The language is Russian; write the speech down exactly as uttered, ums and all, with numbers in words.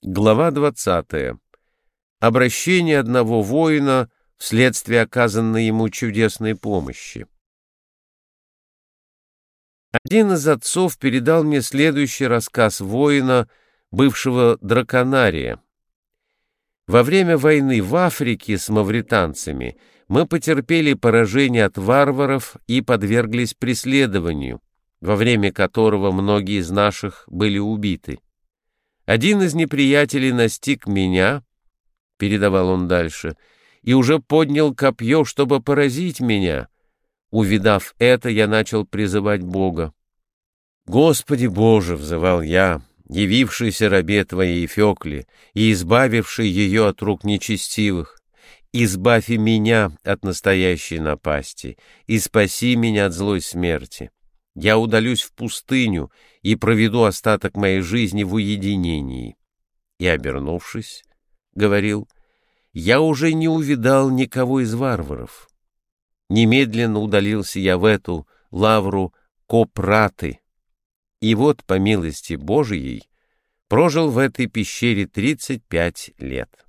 Глава двадцатая. Обращение одного воина вследствие оказанной ему чудесной помощи. Один из отцов передал мне следующий рассказ воина, бывшего драконария. Во время войны в Африке с мавританцами мы потерпели поражение от варваров и подверглись преследованию, во время которого многие из наших были убиты. Один из неприятелей настиг меня, — передавал он дальше, — и уже поднял копье, чтобы поразить меня. Увидав это, я начал призывать Бога. «Господи Боже!» — взывал я, явившийся рабе Твоей Фекле и избавивший ее от рук нечестивых. Избавь и меня от настоящей напасти и спаси меня от злой смерти. Я удалюсь в пустыню и проведу остаток моей жизни в уединении». И, обернувшись, говорил: «Я уже не увидал никого из варваров». Немедленно удалился я в эту лавру Копраты, и вот, по милости Божией, прожил в этой пещере тридцать пять лет.